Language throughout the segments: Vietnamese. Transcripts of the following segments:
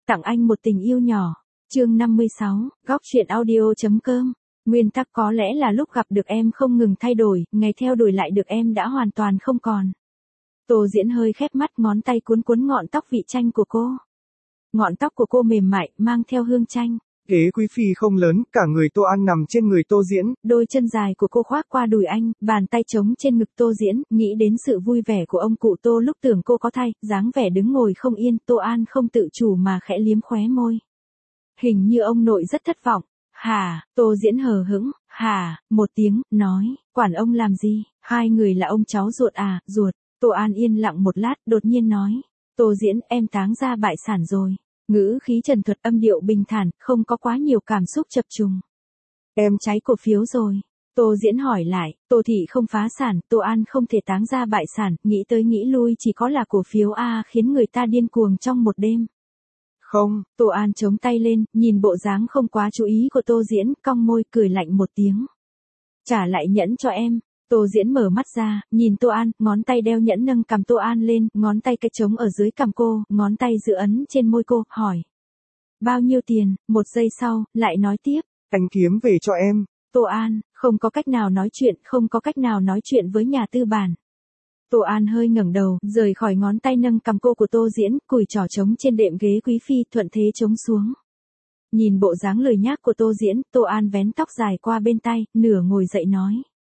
Tặng anh một tình yêu nhỏ. Chương 56, góc truyện audio.com. Nguyên tắc có lẽ là lúc gặp được em không ngừng thay đổi, ngày theo đuổi lại được em đã hoàn toàn không còn. Tô Diễn hơi khép mắt, ngón tay cuốn cuốn ngọn tóc vị chanh của cô. Ngọn tóc của cô mềm mại, mang theo hương chanh. Ghế quý phi không lớn, cả người Tô An nằm trên người Tô Diễn. Đôi chân dài của cô khoác qua đùi anh, bàn tay trống trên ngực Tô Diễn, nghĩ đến sự vui vẻ của ông cụ Tô lúc tưởng cô có thai, dáng vẻ đứng ngồi không yên, Tô An không tự chủ mà khẽ liếm khóe môi. Hình như ông nội rất thất vọng. Hả, Tô Diễn hờ hững, hả, một tiếng, nói, quản ông làm gì, hai người là ông cháu ruột à, ruột. Tô An yên lặng một lát, đột nhiên nói, Tô Diễn, em táng ra bại sản rồi. Ngữ khí trần thuật, âm điệu bình thản, không có quá nhiều cảm xúc chập trùng. Em cháy cổ phiếu rồi. Tô Diễn hỏi lại, Tô Thị không phá sản, Tô An không thể táng ra bại sản, nghĩ tới nghĩ lui chỉ có là cổ phiếu A khiến người ta điên cuồng trong một đêm. Không. Tô An chống tay lên, nhìn bộ dáng không quá chú ý của Tô Diễn, cong môi cười lạnh một tiếng. Trả lại nhẫn cho em. Tô Diễn mở mắt ra, nhìn Tô An, ngón tay đeo nhẫn nâng cằm Tô An lên, ngón tay cái trống ở dưới cằm cô, ngón tay giữ ấn trên môi cô, hỏi. Bao nhiêu tiền? Một giây sau, lại nói tiếp. Anh kiếm về cho em. Tô An, không có cách nào nói chuyện, không có cách nào nói chuyện với nhà tư bản. Tô An hơi ngẩng đầu, rời khỏi ngón tay nâng cằm cô của Tô Diễn, cùi trỏ trống trên đệm ghế quý phi, thuận thế trống xuống. Nhìn bộ dáng lười nhác của Tô Diễn, Tô An vén tóc dài qua bên tay, nửa ngồi dậy nói.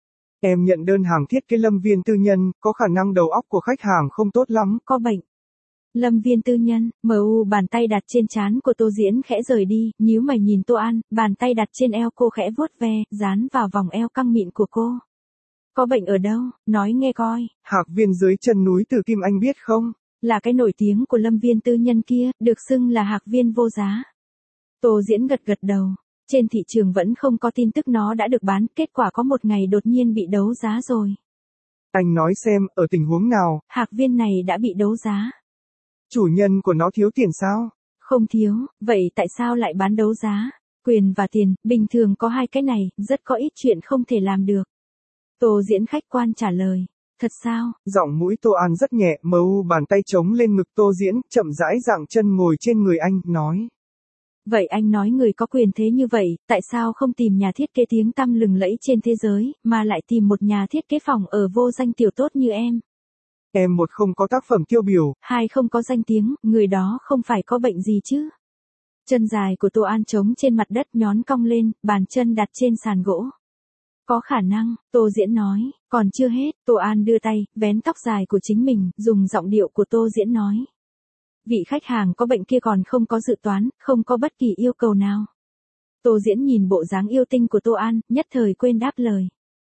Em nhận đơn hàng thiết kế lâm viên tư nhân, có khả năng đầu óc của khách hàng không tốt lắm. Có bệnh. Lâm viên tư nhân, bàn tay đặt trên trán của Tô Diễn khẽ rời đi, nhíu mày nhìn Tô An, bàn tay đặt trên eo cô khẽ vuốt ve, dán vào vòng eo căng mịn của cô. Có bệnh ở đâu, nói nghe coi. Hạc viên dưới chân núi Từ Kim anh biết không? Là cái nổi tiếng của lâm viên tư nhân kia, được xưng là hạc viên vô giá. Tô Diễn gật gật đầu. Trên thị trường vẫn không có tin tức nó đã được bán, kết quả có một ngày đột nhiên bị đấu giá rồi. Anh nói xem, ở tình huống nào? Hạc viên này đã bị đấu giá. Chủ nhân của nó thiếu tiền sao? Không thiếu, vậy tại sao lại bán đấu giá? Quyền và tiền, bình thường có hai cái này, rất có ít chuyện không thể làm được. Tô Diễn khách quan trả lời. Thật sao? Giọng mũi Tô An rất nhẹ, bàn tay trống lên ngực Tô Diễn, chậm rãi dạng chân ngồi trên người anh, nói. Vậy anh nói người có quyền thế như vậy, tại sao không tìm nhà thiết kế tiếng tăm lừng lẫy trên thế giới, mà lại tìm một nhà thiết kế phòng ở vô danh tiểu tốt như em? Em một không có tác phẩm tiêu biểu. Hai không có danh tiếng, người đó không phải có bệnh gì chứ? Chân dài của Tô An trống trên mặt đất nhón cong lên, bàn chân đặt trên sàn gỗ. Có khả năng, Tô Diễn nói, còn chưa hết, Tô An đưa tay, vén tóc dài của chính mình, dùng giọng điệu của Tô Diễn nói. Vị khách hàng có bệnh kia còn không có dự toán, không có bất kỳ yêu cầu nào. Tô Diễn nhìn bộ dáng yêu tinh của Tô An, nhất thời quên đáp lời.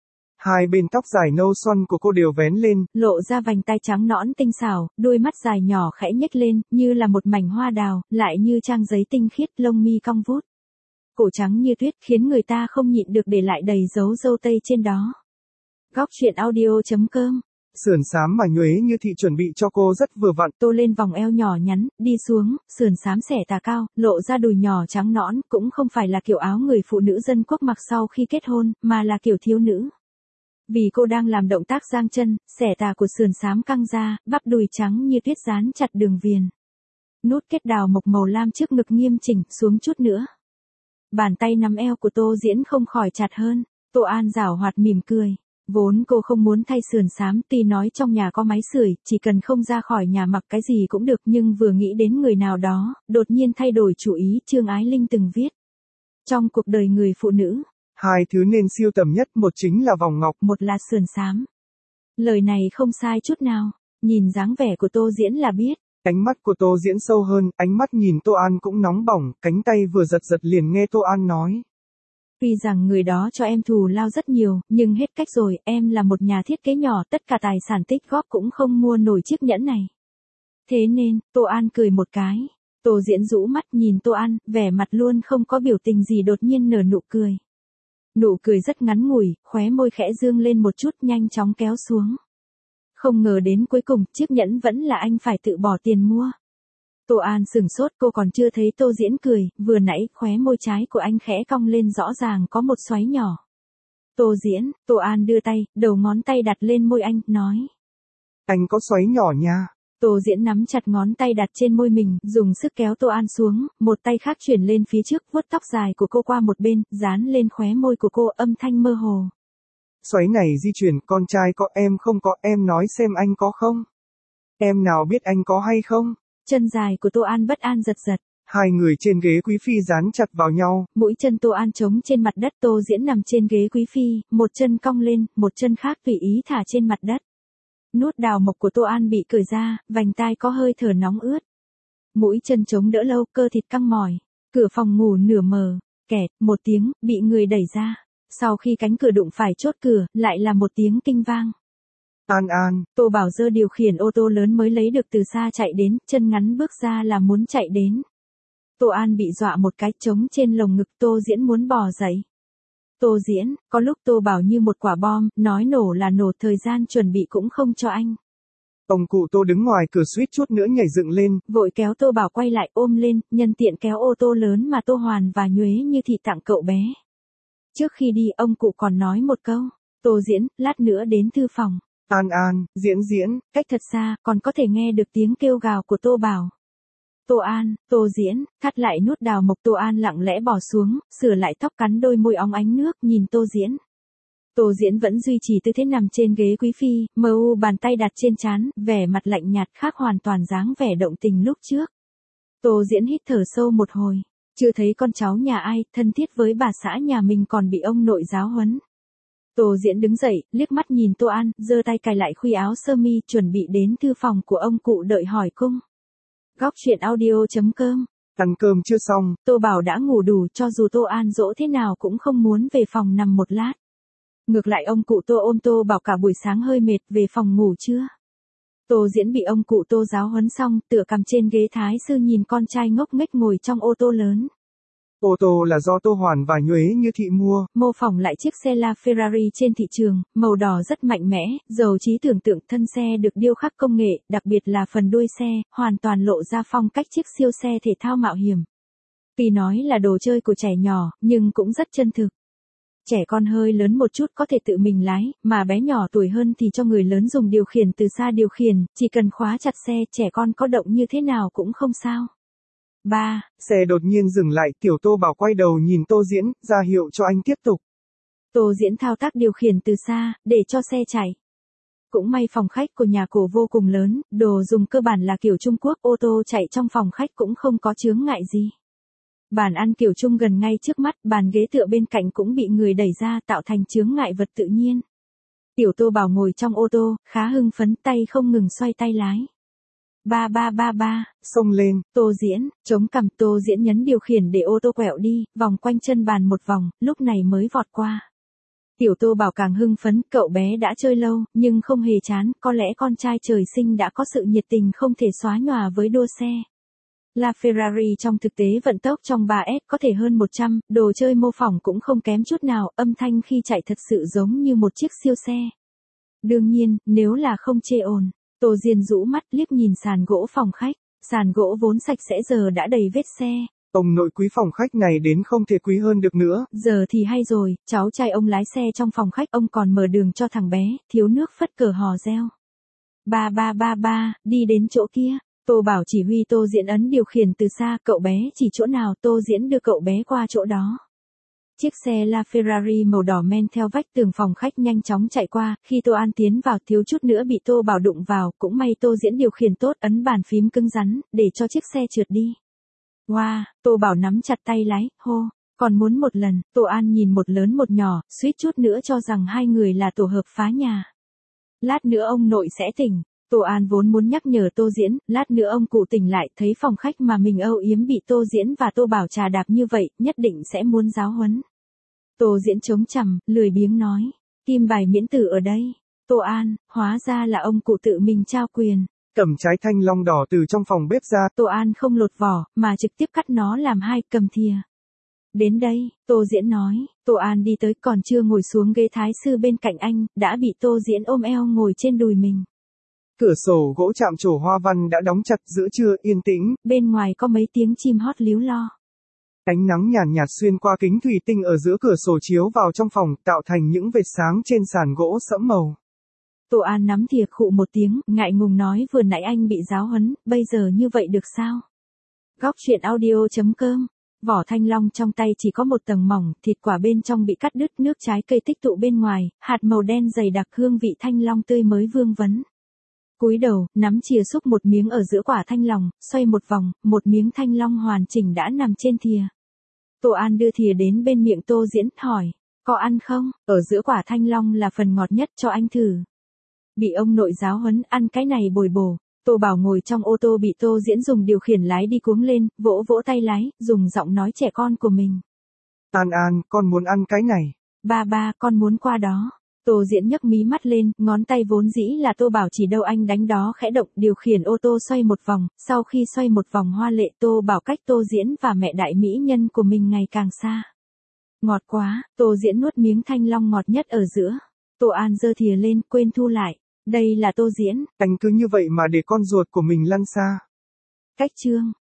Hai bên tóc dài nâu xoăn của cô đều vén lên, lộ ra vành tay trắng nõn tinh xảo, đôi mắt dài nhỏ khẽ nhếch lên, như là một mảnh hoa đào, lại như trang giấy tinh khiết, lông mi cong vút. Cổ trắng như tuyết khiến người ta không nhịn được để lại đầy dấu râu tây trên đó. Góc truyện audio.com. Sườn xám mà nhuế như thị chuẩn bị cho cô rất vừa vặn. Tô lên vòng eo nhỏ nhắn, đi xuống, sườn xám xẻ tà cao, lộ ra đùi nhỏ trắng nõn, cũng không phải là kiểu áo người phụ nữ dân quốc mặc sau khi kết hôn, mà là kiểu thiếu nữ. Vì cô đang làm động tác giang chân, xẻ tà của sườn xám căng ra, bắp đùi trắng như tuyết dán chặt đường viền. Nút kết đào mộc màu lam trước ngực nghiêm chỉnh, xuống chút nữa. Bàn tay nắm eo của Tô Diễn không khỏi chặt hơn. Tô An giảo hoạt mỉm cười. Vốn cô không muốn thay sườn xám, tuy nói trong nhà có máy sưởi, chỉ cần không ra khỏi nhà mặc cái gì cũng được, nhưng vừa nghĩ đến người nào đó, đột nhiên thay đổi chủ ý. Trương Ái Linh từng viết. Trong cuộc đời người phụ nữ, hai thứ nên siêu tầm nhất, một chính là vòng ngọc, một là sườn xám. Lời này không sai chút nào, nhìn dáng vẻ của Tô Diễn là biết. Ánh mắt của Tô Diễn sâu hơn, ánh mắt nhìn Tô An cũng nóng bỏng, cánh tay vừa giật giật liền nghe Tô An nói. Tuy rằng người đó cho em thù lao rất nhiều, nhưng hết cách rồi, em là một nhà thiết kế nhỏ, tất cả tài sản tích góp cũng không mua nổi chiếc nhẫn này. Thế nên, Tô An cười một cái. Tô Diễn rũ mắt nhìn Tô An, vẻ mặt luôn không có biểu tình gì, đột nhiên nở nụ cười. Nụ cười rất ngắn ngủi, khóe môi khẽ dương lên một chút, nhanh chóng kéo xuống. Không ngờ đến cuối cùng, chiếc nhẫn vẫn là anh phải tự bỏ tiền mua. Tô An sửng sốt, cô còn chưa thấy Tô Diễn cười, vừa nãy khóe môi trái của anh khẽ cong lên, rõ ràng có một xoáy nhỏ. Tô Diễn, Tô An đưa tay, đầu ngón tay đặt lên môi anh, nói. Anh có xoáy nhỏ nha. Tô Diễn nắm chặt ngón tay đặt trên môi mình, dùng sức kéo Tô An xuống, một tay khác chuyển lên phía trước, vuốt tóc dài của cô qua một bên, dán lên khóe môi của cô, âm thanh mơ hồ. Xoáy này di chuyển, con trai có em không có, em nói xem anh có không? Em nào biết anh có hay không? Chân dài của Tô An bất an giật giật. Hai người trên ghế quý phi dán chặt vào nhau. Mũi chân Tô An trống trên mặt đất, Tô Diễn nằm trên ghế quý phi, một chân cong lên, một chân khác tùy ý thả trên mặt đất. Nút đào mộc của Tô An bị cởi ra, vành tai có hơi thở nóng ướt. Mũi chân chống đỡ lâu, cơ thịt căng mỏi. Cửa phòng ngủ nửa mở, kẹt, một tiếng, bị người đẩy ra. Sau khi cánh cửa đụng phải chốt cửa, lại là một tiếng kinh vang. An An, Tô Bảo Dơ điều khiển ô tô lớn mới lấy được từ xa chạy đến, chân ngắn bước ra là muốn chạy đến. Tô An bị dọa một cái, trống trên lồng ngực, Tô Diễn muốn bò dậy. Tô Diễn, có lúc Tô Bảo như một quả bom, nói nổ là nổ, thời gian chuẩn bị cũng không cho anh. Ông cụ Tô đứng ngoài cửa suýt chút nữa nhảy dựng lên. Vội kéo Tô Bảo quay lại ôm lên, nhân tiện kéo ô tô lớn mà Tô Hoàn và Nhuế Như Thị tặng cậu bé. Trước khi đi ông cụ còn nói một câu, Tô Diễn, lát nữa đến thư phòng. An An, Diễn, cách thật xa, còn có thể nghe được tiếng kêu gào của Tô Bảo. Tô An, Tô Diễn, thắt lại nút đào mộc. Tô An lặng lẽ bỏ xuống, sửa lại tóc, cắn đôi môi óng ánh nước, nhìn Tô Diễn. Tô Diễn vẫn duy trì tư thế nằm trên ghế quý phi, mờ u bàn tay đặt trên trán, vẻ mặt lạnh nhạt khác hoàn toàn dáng vẻ động tình lúc trước. Tô Diễn hít thở sâu một hồi, chưa thấy con cháu nhà ai, thân thiết với bà xã nhà mình còn bị ông nội giáo huấn. Tô Diễn đứng dậy, liếc mắt nhìn Tô An, giơ tay cài lại khuy áo sơ mi, chuẩn bị đến thư phòng của ông cụ đợi hỏi cung. Góc truyện audio.com. Ăn cơm chưa xong. Tô Bảo đã ngủ đủ, cho dù Tô An dỗ thế nào cũng không muốn về phòng nằm một lát. Ngược lại ông cụ Tô ôm Tô Bảo cả buổi sáng hơi mệt, về phòng ngủ chưa? Tô Diễn bị ông cụ Tô giáo huấn xong, tựa cằm trên ghế thái sư nhìn con trai ngốc nghếch ngồi trong ô tô lớn. Ô tô là do Tô Hoàn và Nhuế Như Thị mua. Mô phỏng lại chiếc xe La Ferrari trên thị trường, màu đỏ rất mạnh mẽ, giàu trí tưởng tượng, thân xe được điêu khắc công nghệ, đặc biệt là phần đuôi xe, hoàn toàn lộ ra phong cách chiếc siêu xe thể thao mạo hiểm. Tuy nói là đồ chơi của trẻ nhỏ, nhưng cũng rất chân thực. Trẻ con hơi lớn một chút có thể tự mình lái, mà bé nhỏ tuổi hơn thì cho người lớn dùng điều khiển từ xa điều khiển, chỉ cần khóa chặt xe, trẻ con có động như thế nào cũng không sao. 3. Xe đột nhiên dừng lại, tiểu Tô Bảo quay đầu nhìn Tô Diễn, ra hiệu cho anh tiếp tục. Tô Diễn thao tác điều khiển từ xa, để cho xe chạy. Cũng may phòng khách của nhà cổ vô cùng lớn, đồ dùng cơ bản là kiểu Trung Quốc, ô tô chạy trong phòng khách cũng không có chướng ngại gì. Bàn ăn kiểu Trung gần ngay trước mắt, bàn ghế tựa bên cạnh cũng bị người đẩy ra tạo thành chướng ngại vật tự nhiên. Tiểu Tô Bảo ngồi trong ô tô, khá hưng phấn, tay không ngừng xoay tay lái. Ba. Xông lên. Tô Diễn, chống cằm. Tô Diễn nhấn điều khiển để ô tô quẹo đi, vòng quanh chân bàn một vòng, lúc này mới vọt qua. Tiểu Tô Bảo càng hưng phấn, cậu bé đã chơi lâu, nhưng không hề chán, có lẽ con trai trời sinh đã có sự nhiệt tình không thể xóa nhòa với đua xe. La Ferrari trong thực tế vận tốc trong 3S có thể hơn 100, đồ chơi mô phỏng cũng không kém chút nào, âm thanh khi chạy thật sự giống như một chiếc siêu xe. Đương nhiên, nếu là không chê ồn. Tô Diên rũ mắt liếc nhìn sàn gỗ phòng khách, sàn gỗ vốn sạch sẽ giờ đã đầy vết xe. Ông nội quý phòng khách này đến không thể quý hơn được nữa. Giờ thì hay rồi, cháu trai ông lái xe trong phòng khách, ông còn mở đường cho thằng bé, thiếu nước phất cờ hò reo. Ba, đi đến chỗ kia. Tô Bảo chỉ huy Tô Diễn ấn điều khiển từ xa, cậu bé chỉ chỗ nào, Tô Diễn đưa cậu bé qua chỗ đó. Chiếc xe La Ferrari màu đỏ men theo vách tường phòng khách nhanh chóng chạy qua, khi Tô An tiến vào thiếu chút nữa bị Tô Bảo đụng vào, cũng may Tô Diễn điều khiển tốt, ấn bàn phím cứng rắn, để cho chiếc xe trượt đi. Wow, Tô Bảo nắm chặt tay lái, hô, còn muốn một lần. Tô An nhìn một lớn một nhỏ, suýt chút nữa cho rằng hai người là tổ hợp phá nhà. Lát nữa ông nội sẽ tỉnh. Tô An vốn muốn nhắc nhở Tô Diễn, lát nữa ông cụ tỉnh lại, thấy phòng khách mà mình âu yếm bị Tô Diễn và Tô Bảo trà đạp như vậy, nhất định sẽ muốn giáo huấn. Tô Diễn chống cằm, lười biếng nói, kim bài miễn tử ở đây. Tô An, hóa ra là ông cụ tự mình trao quyền. Cầm trái thanh long đỏ từ trong phòng bếp ra. Tô An không lột vỏ, mà trực tiếp cắt nó làm hai, cầm thìa. Đến đây, Tô Diễn nói. Tô An đi tới, còn chưa ngồi xuống ghế thái sư bên cạnh anh, đã bị Tô Diễn ôm eo ngồi trên đùi mình. Cửa sổ gỗ chạm trổ hoa văn đã đóng chặt, giữa trưa yên tĩnh. Bên ngoài có mấy tiếng chim hót líu lo. Ánh nắng nhàn nhạt xuyên qua kính thủy tinh ở giữa cửa sổ chiếu vào trong phòng, tạo thành những vệt sáng trên sàn gỗ sẫm màu. Tô An nắm thìa khụ một tiếng, ngại ngùng nói vừa nãy anh bị giáo huấn, bây giờ như vậy được sao? Góc truyện audio.com. Vỏ thanh long trong tay chỉ có một tầng mỏng, thịt quả bên trong bị cắt đứt, nước trái cây tích tụ bên ngoài, hạt màu đen dày đặc, hương vị thanh long tươi mới vương vấn. Cúi đầu, nắm chìa xúc một miếng ở giữa quả thanh long, xoay một vòng, một miếng thanh long hoàn chỉnh đã nằm trên thìa. Tô An đưa thìa đến bên miệng Tô Diễn, hỏi, có ăn không? Ở giữa quả thanh long là phần ngọt nhất, cho anh thử. Bị ông nội giáo huấn, ăn cái này bồi bổ. Tô Bảo ngồi trong ô tô bị Tô Diễn dùng điều khiển lái đi cuống lên, vỗ vỗ tay lái, dùng giọng nói trẻ con của mình. An An, con muốn ăn cái này. Ba, con muốn qua đó. Tô Diễn nhấc mí mắt lên, ngón tay vốn dĩ là Tô Bảo chỉ đâu anh đánh đó khẽ động, điều khiển ô tô xoay một vòng, sau khi xoay một vòng hoa lệ, Tô Bảo cách Tô Diễn và mẹ đại mỹ nhân của mình ngày càng xa. Ngọt quá, Tô Diễn nuốt miếng thanh long ngọt nhất ở giữa. Tô An giơ thìa lên, quên thu lại. Đây là Tô Diễn. Anh cứ như vậy mà để con ruột của mình lăn xa. Cách chương.